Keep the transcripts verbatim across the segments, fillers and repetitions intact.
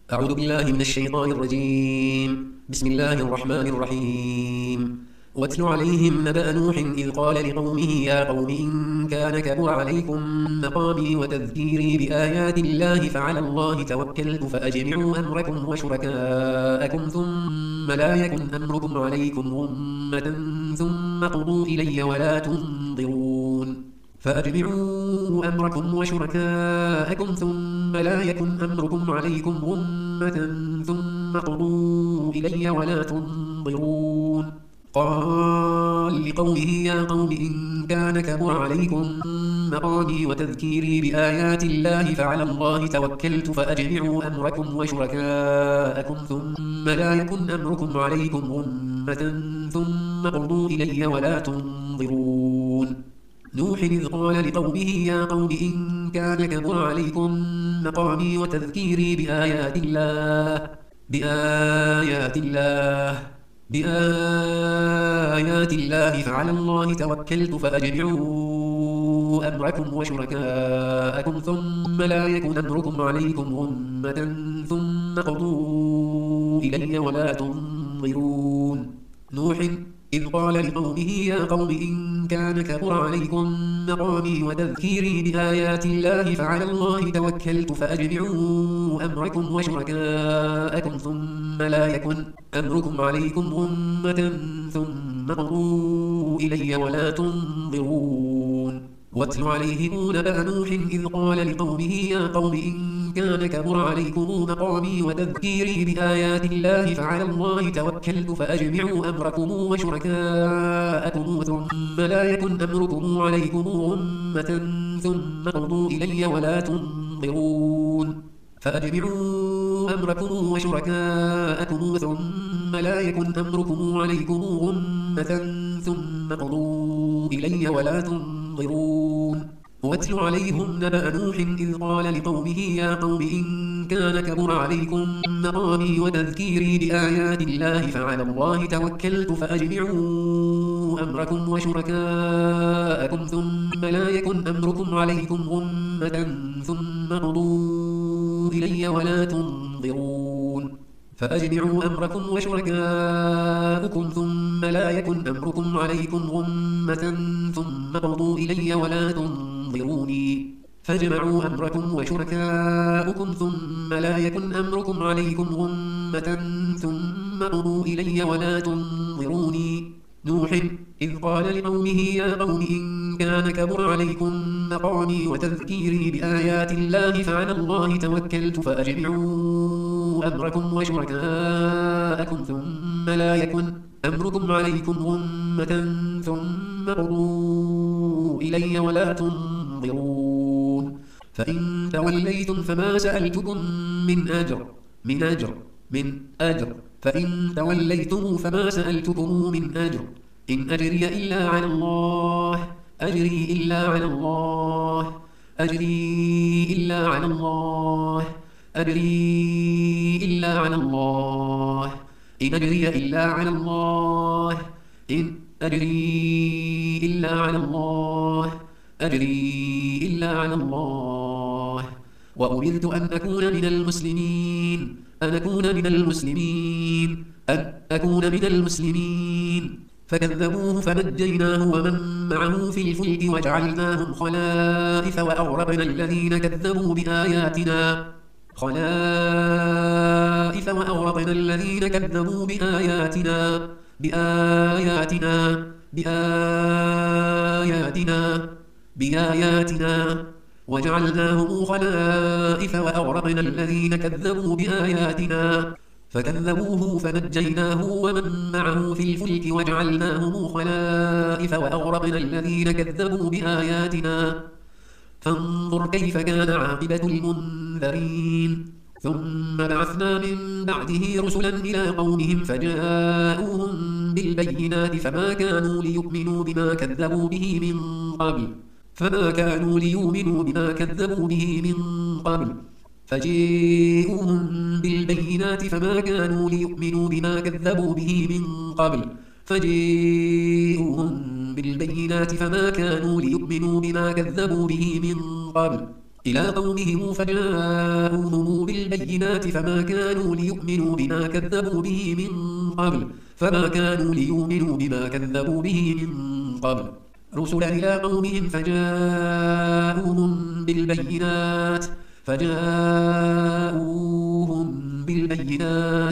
أعوذ بالله من الشيطان الرجيم. بسم الله الرحمن الرحيم. واتل عليهم نبأ نوح إذ قال لقومه يا قوم إن كان كبر عليكم مقامي وتذكيري بآيات الله فعلى الله توكلت فأجمعوا أمركم وشركاءكم ثم لا يكن أمركم عليكم غمة ثم قضوا إلي ولا تنظرون فأجمعوا أمركم وشركاءكم ثم لا يكن أمركم عليكم غمة ثم قضوا إلي ولا تنظرون قال لقومه يا قوم إن كان كبر عليكم مقامي وتذكيري بآيات الله فعلى الله توكلت فأجمعوا أمركم وشركاءكم ثم لا يكن أمركم عليكم غمة ثم قضوا إلي ولا تنظرون نوح إذ قال لقومه يا قوم إن كان كبر عليكم مقامي وتذكيري بآيات الله بآيات الله بآيات الله فعلى الله توكلت فأجمعوا أمركم وشركاءكم ثم لا يكن أمركم عليكم غمة ثم قضوا إلي ولا تنظرون نوح إذ قال لقومه يا قوم إن كان كبر عليكم مقامي وتذكيري بآيات الله فعلى الله توكلت فأجمعوا أمركم وشركاءكم ثم لا يكن أمركم عليكم غمة ثم قضوا إلي ولا تنظرون واتل عليهم نبأ نوح إذ قال لقومه يا قوم إن كان كبر عليكم مقامي وتذكيري بآيات الله فعلى الله توكلت فأجمعوا أمركم وشركاءكم ثم لا يكن أمركم عليكم غمة ثم قضوا إلي ولا تنظرون فأجمعوا أمركم وشركاءكم ثم لا يكن أمركم عليكم غمة ثم قضوا إلي ولا تنظرون واتل عليهم نبأ نوح إذ قال لقومه يا قوم إن كان كبر عليكم مقامي وتذكيري بآيات الله فعلى الله توكلت فأجمعوا أمركم وشركاءكم ثم لا يكن أمركم عليكم غمة ثم قضوا إلي ولا تنظرون فأجمعوا أمركم وشركاءكم ثم لا يكن أمركم عليكم غمة ثم قضوا إلي ولا تنظروني فاجمعوا أمركم وشركاءكم ثم لا يكن أمركم عليكم غمة ثم قضوا إلي ولا تنظروني نوح إذ قال لقومه يا قوم إن كان كبر عليكم مقامي وتذكيري بآيات الله فعلى الله توكلت فأجمعوا أمركم وشركاءكم ثم لا يكن أمركم عليكم غمة ثم قضوا إلي ولا تنظرون فإن توليتم فما سألتكم من أجر من أجر من أجر فإن توليتم فما سألتكم من أجر إن أجري إلا على الله أجري إلا على الله أجري إلا على الله أجري إلا على الله إن أجري إلا على الله إن أجري إلا على الله أجري إلا على الله وأمرت أن أكون من المسلمين أن أكون من المسلمين أن أكون من المسلمين فكذبوه فنجيناه ومن معه في الفلك وجعلناهم خلائف وأغرقنا الذين كذبوا بآياتنا خلائف وأغرقنا الذين كذبوا بآياتنا بآياتنا بآياتنا بآياتنا وجعلناهم خلائف وأغرقنا الذين كذبوا بآياتنا فكذبوه فنجيناه ومن معه في الفلك وجعلناهم خلائف وأغرقنا الذين كذبوا بآياتنا فانظر كيف كان عاقبة المنذرين ثم بعثنا من بعده رسلا إلى قومهم فجاءوهم بالبينات فما كانوا ليؤمنوا بما كذبوا به من قبل فما كانوا ليؤمنوا بما كذبوا به من قبل فجاءوهم بالبينات فما كانوا ليؤمنوا بما كذبوا به من قبل فجاءوهم بالبينات فما كانوا ليؤمنوا بما كذبوا به من قبل إلى قومهم فجاءوهم بالبينات فما كانوا ليؤمنوا بما كذبوا به من قبل فما كانوا ليؤمنوا بما كذبوا به من قبل رسلا إلى قومهم فجاءوهم بالبينات فجاءوهم بالبينات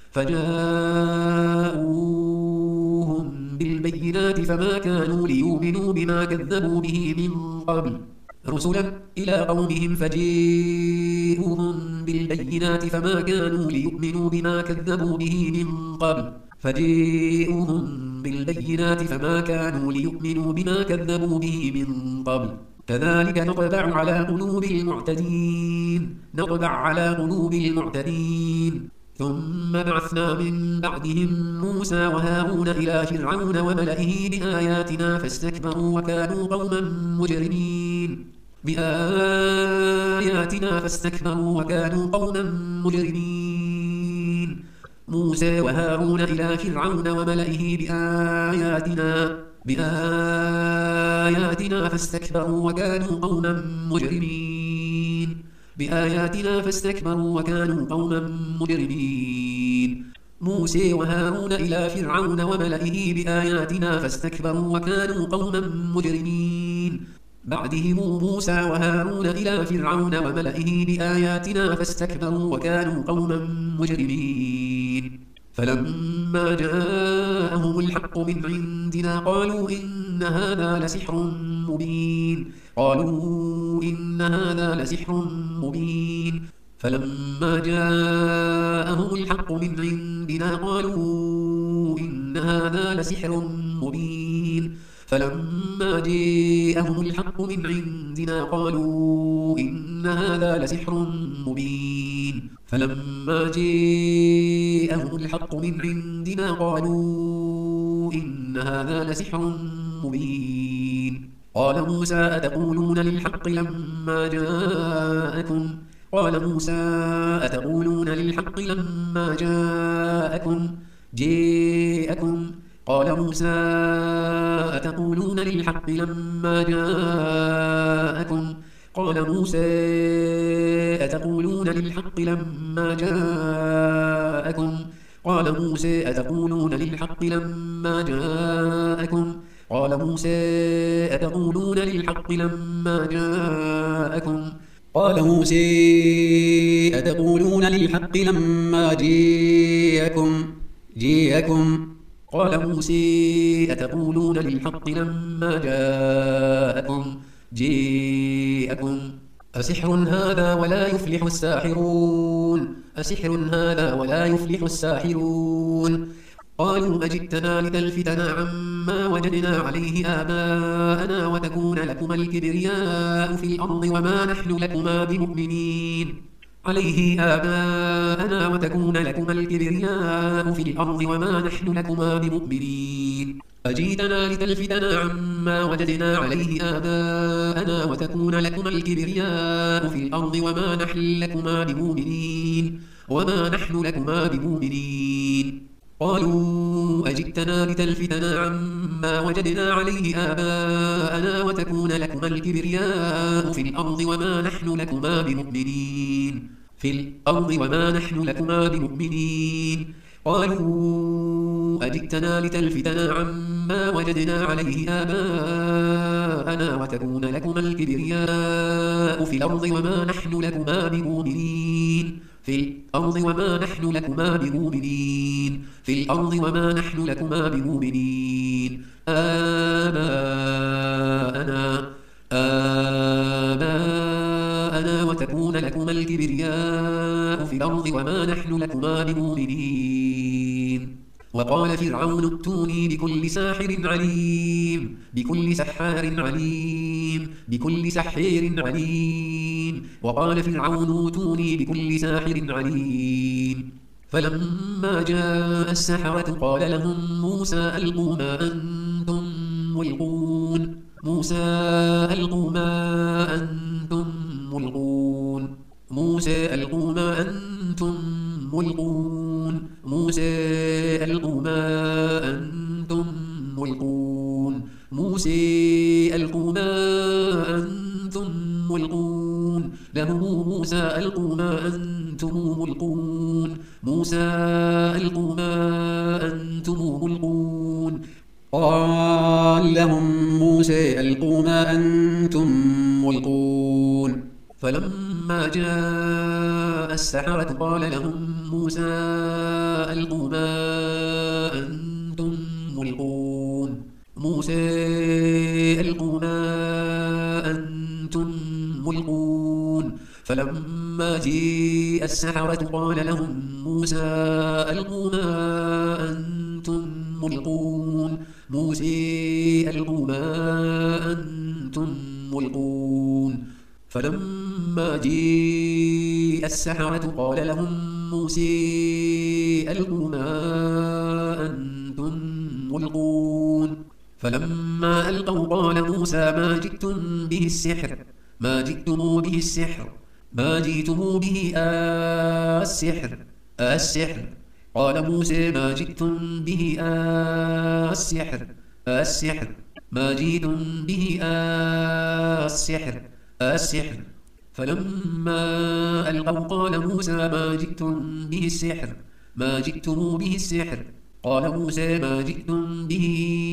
فجاءوهم بالبينات فما كانوا ليؤمنوا بما كذبوا به من قبل رسلا إلى قومهم فجاءوهم بالبينات فما كانوا ليؤمنوا بما كذبوا به من قبل فجاءوهم بالبينات فما كانوا ليؤمنوا بما كذبوا به من قبل كذلك نطبع على قلوب المعتدين نطبع على قلوب المعتدين ثم بعثنا من بعدهم موسى وهارون إلى فرعون وملئه بآياتنا فاستكبروا وكانوا قوما مجرمين بآياتنا فاستكبروا وكانوا قوما مجرمين موسى وهارون إلى فرعون وملئه بآياتنا بآياتنا فاستكبروا وكانوا قوما مجرمين بآياتنا فاستكبروا وكانوا قوما مجرمين موسى وهارون إلى فرعون وملئه بآياتنا فاستكبروا وكانوا قوما مجرمين بعدهم موسى وهارون إلى فرعون وملئه بآياتنا فاستكبروا وكانوا قوما مجرمين فلما جاءهم الحق من عندنا قالوا إن هذا لسحر مبين قالوا إن هذا لسحر مبين فلما جاءهم الحق من عندنا قالوا إن هذا لسحر مبين فلما جاءهم الحق من عندنا قالوا إن هذا لسحر مبين فلما جاءهم الحق من عندنا قالوا إن هذا لسحر مبين قال موسى أتقولون للحق لما جاءكم قال موسى أتقولون للحق لما جاءكم جاءكم قال موسى أتقولون للحق لما جاءكم قال موسى أتقولون للحق لما جاءكم قال موسى أتقولون للحق لما جاءكم قال موسى أتقولون للحق لما جاءكم قال موسى أتقولون للحق لما جاءكم جاءكم قال موسى أتقولون للحق لما جاءكم جاءكم أسحر هذا ولا يفلح الساحرون أسحر هذا ولا يفلح الساحرون قالوا أجئتنا لتلفتنا عما وجدنا عليه آباءنا وتكون لكما الكبرياء في الأرض وما نحن لكما بمؤمنين عليه آباءنا وتكون لكما الكبرياء في الأرض وما نحن لكما بمؤمنين أجئتنا لتلفتنا عما وجدنا عليه آباءنا وتكون لكما الكبرياء في الأرض وما نحن لكما بمؤمنين وما نحن لكما بمؤمنين قالوا أجئتنا لتلفتنا عما وجدنا عليه آباءنا وتكون لكما الكبرياء في الأرض وما نحن لكما بمؤمنين في الأرض وما نحن لكما بمؤمنين قالوا أجئتنا لتلفتنا عما وجدنا عليه آباءنا وتكون لكما الكبرياء في الأرض وما نحن لكما بمؤمنين في الأرض وما نحن لكما بمؤمنين في الأرض وما نحن لكما بمؤمنين آباءنا آباءنا وتكون لكما الكبرياء في الأرض وما نحن لكما بمؤمنين وقال فرعون ائتوني بكل ساحر عليم بكل سحار عليم بكل سحير عليم وقال فرعون ائتوني بكل ساحر عليم فلما جاء السحرة قال لهم موسى ألقوا ما أنتم ملقون موسى ألقوا ما أنتم ملقون موسى ألقوا ما أنتم ملقون موسى ألقوا ما أنتم ملقون موسى ألقوا ما أنتم ملقون لهم موسى ألقوا ما أنتم ملقون موسى ألقوا ما أنتم ملقون قال لهم موسى ألقوا ما أنتم ملقون فلما جاء السحرة قال لهم موسى ألقوا ما أنتم ملقون موسى ألقوا ما أنتم ملقون فلما جاء السحرة قال لهم موسى ألقوا ما أنتم ملقون موسى ألقوا ما أنتم ملقون فلما جاء السحرة قال لهم موسى ألقوا ما أنتم ملقون فلما ألقوا قال موسى ما جئتم به السحر ما جئتم به السحر ما جئتم به آه السحر آه السحر قال موسى ما جئتم به آه السحر آه السحر ما جئتم به آه السحر آه السحر فلما ألقوا قال موسى ما جئتم به السحر ما جئتم به السحر قال موسى ما جئتم به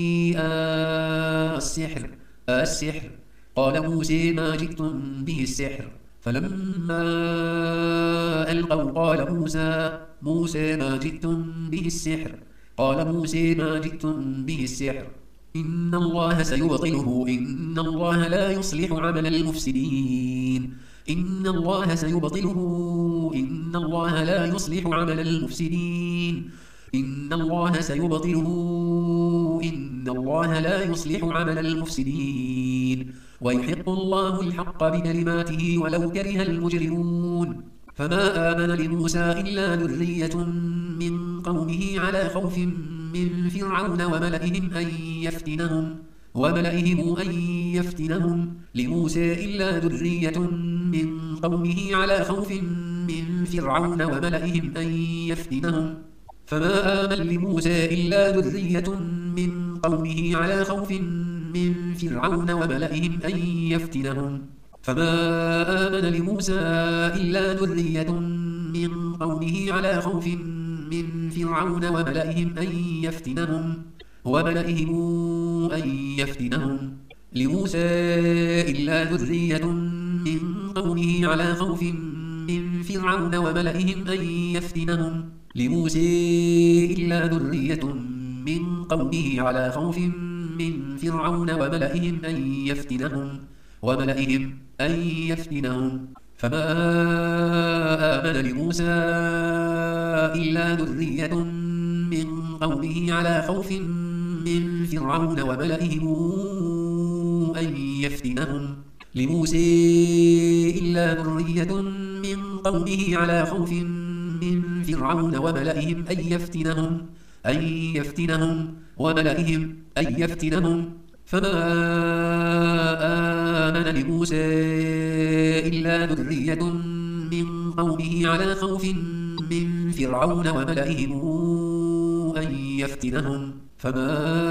آه السحر آه السحر قال موسى ما جئتم به السحر فلما ألقوا قال موسى موسى ما جئتم به السحر قال موسى ما جئتم به السحر إن الله سيبطله إن الله لا يصلح عمل المفسدين إن الله سيبطله إن الله لا يصلح عمل المفسدين إن الله سيبطله إن الله لا يصلح عمل المفسدين ويحق الله الحق بكلماته ولو كره المجرمون فما آمن لموسى إلا ذرية من قومه على خوف من فرعون وملئهم أن يفتنهم وملئهم أن يفتنهم لموسى إلا ذرية من قومه على خوف من فرعون وملئهم أن يفتنهم فما آمن لموسى إلا ذرية من قومه على خوف من فرعون وملئهم أن يفتنهم فما آمن لموسى إلا ذرية من قومه على خوف من فرعون وملئهم أن يفتنهم وملئهم أن يفتنهم لموسى إلا ذرية من قومه على خوف من فرعون وملئهم أن يفتنهم لموسى إلا ذرية من قومه على خوف من فرعون وملئهم أن يفتنهم وملئهم أن يفتنهم فما آمن لموسى إلا ذرية من قومه على خوف من فرعون وملئهم أن يفتنهم لموسى إلا ذرية من قومه على خوف من فرعون وملئهم أن يفتنهم أن يفتنهم وملئهم أن يفتنهم فما آمن لموسى إلا ذرية من قومه على خوف من فرعون وملئهم أن يفتنهم فما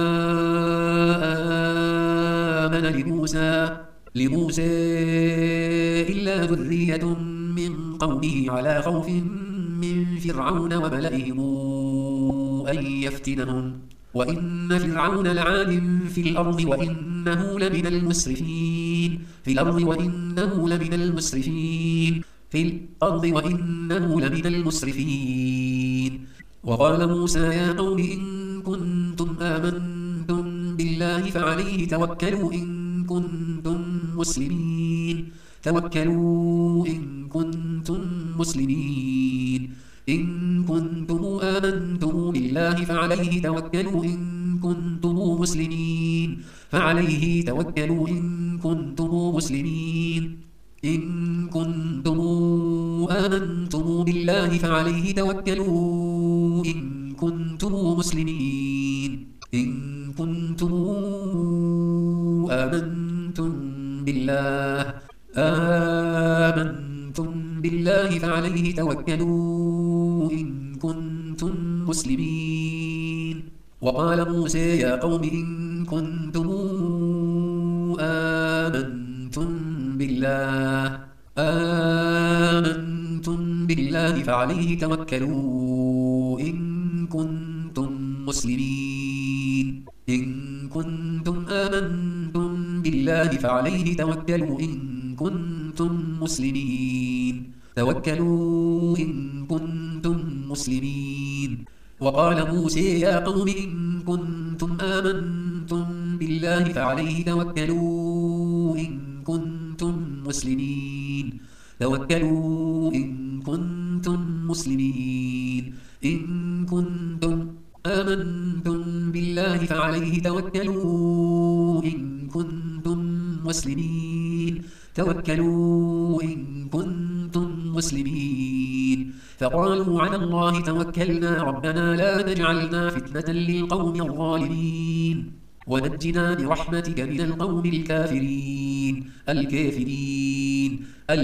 آمن لموسى لموسى إلا ذرية من قومه على خوف من فرعون وملئهم أن يفتنهم وإن فرعون لعال في الأرض وإنه لمن المسرفين في الأرض وإنه لمن المسرفين في الأرض وإنه لمن المسرفين وقال موسى يا قوم إن كنتم آمنتم بالله فعليه توكلوا إن كنتم مسلمين توكلوا إن كنتم مسلمين إن كنتم آمنتم بالله فعليه توكلوا إن كنتم مسلمين فعليه توكلوا إن كنتم مسلمين إن كنتم آمنتم بالله فعليه توكلوا إن كنتم مسلمين إن كنتم آمنتم بالله آمنتم بالله فعليه توكلوا إن كنتم مسلمين وقال موسى يا قوم إن كنتم آمنتم بالله آمنتم بالله فعليه توكلوا إن كنتم مسلمين إن كنتم آمنتم بالله فعليه توكلوا إن كنتم مسلمين توكلوا إن كنتم مسلمين وقال موسى يا قوم إن كنتم آمنتم بالله فعليه توكلوا إن كنتم مسلمين توكلوا إن كنتم مسلمين إن كنتم آمنتم بالله فعليه توكلوا إن كنتم مسلمين توكلوا إن كنتم مسلمين فقالوا على الله توكلنا ربنا لا تجعلنا فتنة للقوم الظالمين ونجنا برحمتك من القوم الكافرين الكافرين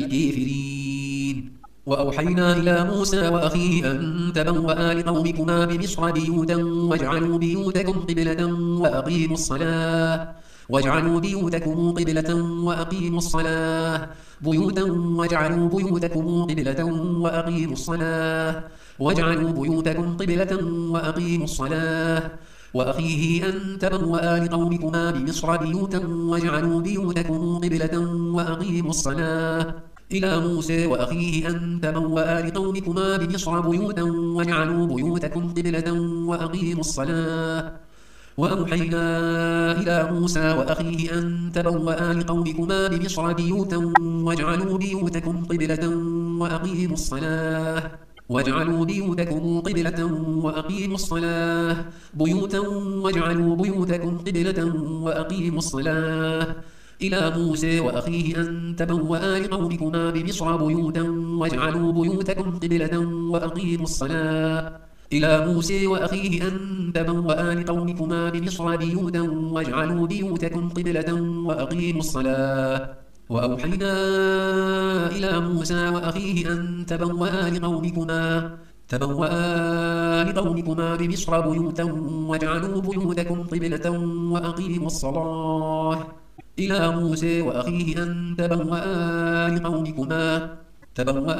الكافرين وأوحينا إلى موسى وأخيه أن تبوأ لقومكما بمصر بيوتا واجعلوا بيوتكم قبلة وأقيموا الصلاة واجعلوا بيوتكم قبلة وأقيموا الصلاة بيوتا واجعلوا بيوتكم قبلة وأقيموا الصلاة واجعلوا بيوتكم قبلة وأقيموا الصلاة وأخيه أن تبوأ لقومكما بمصر بيوتا واجعلوا بيوتكم قبلة وأقيموا الصلاة إلى موسى وأخيه أن تبوأ لقومكما بمصر بيوتا واجعلوا بيوتكم قبلة وأقيموا الصلاة وأوحينا إلى موسى وأخيه أن تبوأ لقومكما بمصر بيوتا واجعلوا بيوتكم قبلة وأقيموا الصلاة واجعلوا بيوتكم قبلة وأقيموا الصلاة بيوتا واجعلوا بيوتكم قبلة وأقيموا الصلاة إلى موسى وأخيه أن تبوأ لقومكما بمصر بيوتا واجعلوا بيوتكم قبلة وأقيموا الصلاة إلى موسى وأخيه أن تبوأ لقومكما بمصر بيوتا واجعلوا بيوتكم قبلة وأقيموا الصلاة وأوحينا إلى موسى وأخيه أن تبوأ لقومكما تبوأ لقومكما بمصر بيوتا واجعلوا بيوتكم قبلة وأقيموا الصلاة إلى موسى وأخيه أن تبوأ لقومكما تبوأ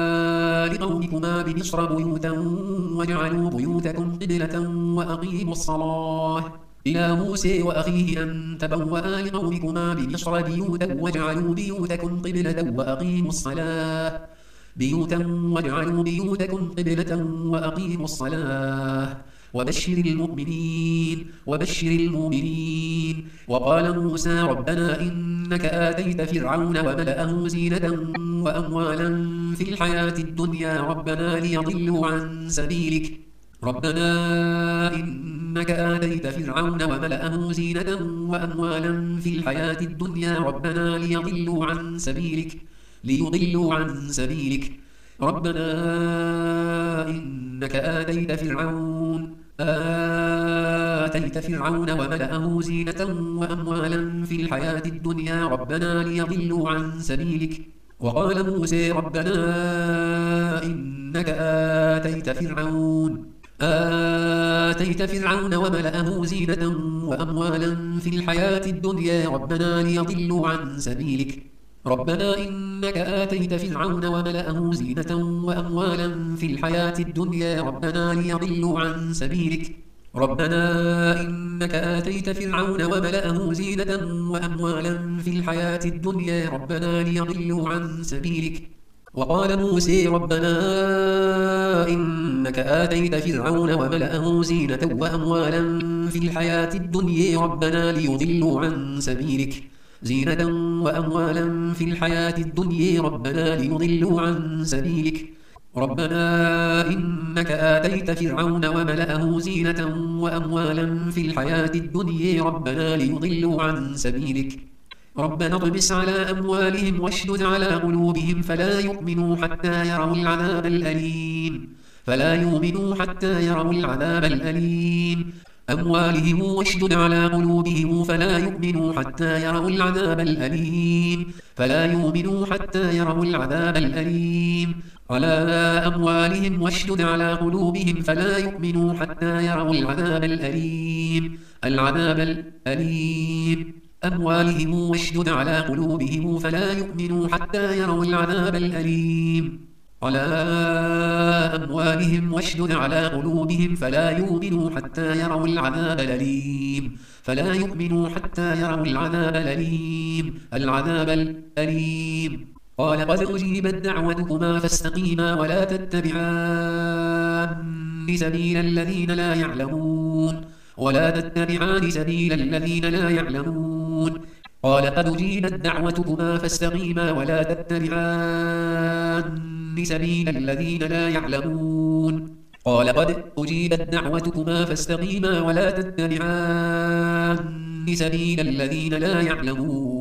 لقومكما بمصر بيوتا واجعلوا بيوتكم قبلة وأقيموا الصلاة إلى موسى وأخيه أن تبوأ لقومكما بمصر بيوتا واجعلوا بيوتكم قبلة وأقيموا الصلاة بيوتا واجعلوا بيوتكم قبلة وأقيموا الصلاة وبشر المؤمنين وبشر المؤمنين وقال موسى ربنا إنك آتيت فرعون وملأه زينة وأموالا في الحياة الدنيا ربنا ليضلوا عن سبيلك ربنا إنك آتيت فرعون وملأه زينة وأموالا في الحياة الدنيا ربنا ليضلوا عن سبيلك ليضلوا عن سبيلك ربنا إنك آتيت فرعون آتيت فرعون وملأه زينة وأموالا في الحياة الدنيا ربنا ليضلوا عن سبيلك وقال موسى ربنا إنك آتيت فرعون آتيت فرعون وملأه زينة وأموالا في الحياة الدنيا ربنا ليضلوا عن سبيلك ربنا إنك آتيت فرعون وملأه زينة وأموالا في الحياة الدنيا ربنا ليضلوا عن سبيلك ربنا إنك آتيت فرعون وملأه زينة وأموالا في الحياة الدنيا ربنا ليضلوا عن سبيلك وقال موسى ربنا إنك آتيت فرعون وملأه زينة وأموالا في الحياة الدنيا ربنا ليضلوا عن سبيلك زينة وأموالا في الحياة الدنيا ربنا ليضلوا عن سبيلك ربنا إنك آتيت فرعون وملأه زينة وأموالا في الحياة الدنيا ربنا ليضلوا عن سبيلك ربنا اطمس على أموالهم واشدد على قلوبهم فلا يؤمنوا حتى يروا العذاب الأليم فلا يؤمنوا حتى يروا العذاب الأليم أموالهم واشدد على قلوبهم فلا يؤمنوا حتى يروا العذاب الأليم فلا يؤمنوا حتى يروا العذاب الأليم على أموالهم واشدد على قلوبهم فلا يؤمنوا حتى يروا العذاب الأليم العذاب الأليم أموالهم واشدد على قلوبهم فلا يؤمنوا حتى يروا العذاب الأليم على أموالهم واشدد على قلوبهم فلا يؤمنوا حتى يروا العذاب الأليم فلا يؤمنوا حتى يروا العذاب الأليم العذاب الأليم قال قد أجيبت دعوتكما فاستقيما ولا تتبعان سبيل الذين لا يعلمون ولا تتبعان سبيل الذين لا يعلمون قال قد أجيبت دعوتكما فاستقيما ولا تتبعان سبيل الذين لا يعلمون قال قد أجيبت دعوتكما فاستقيما ولا تتبعان سبيل الذين لا يعلمون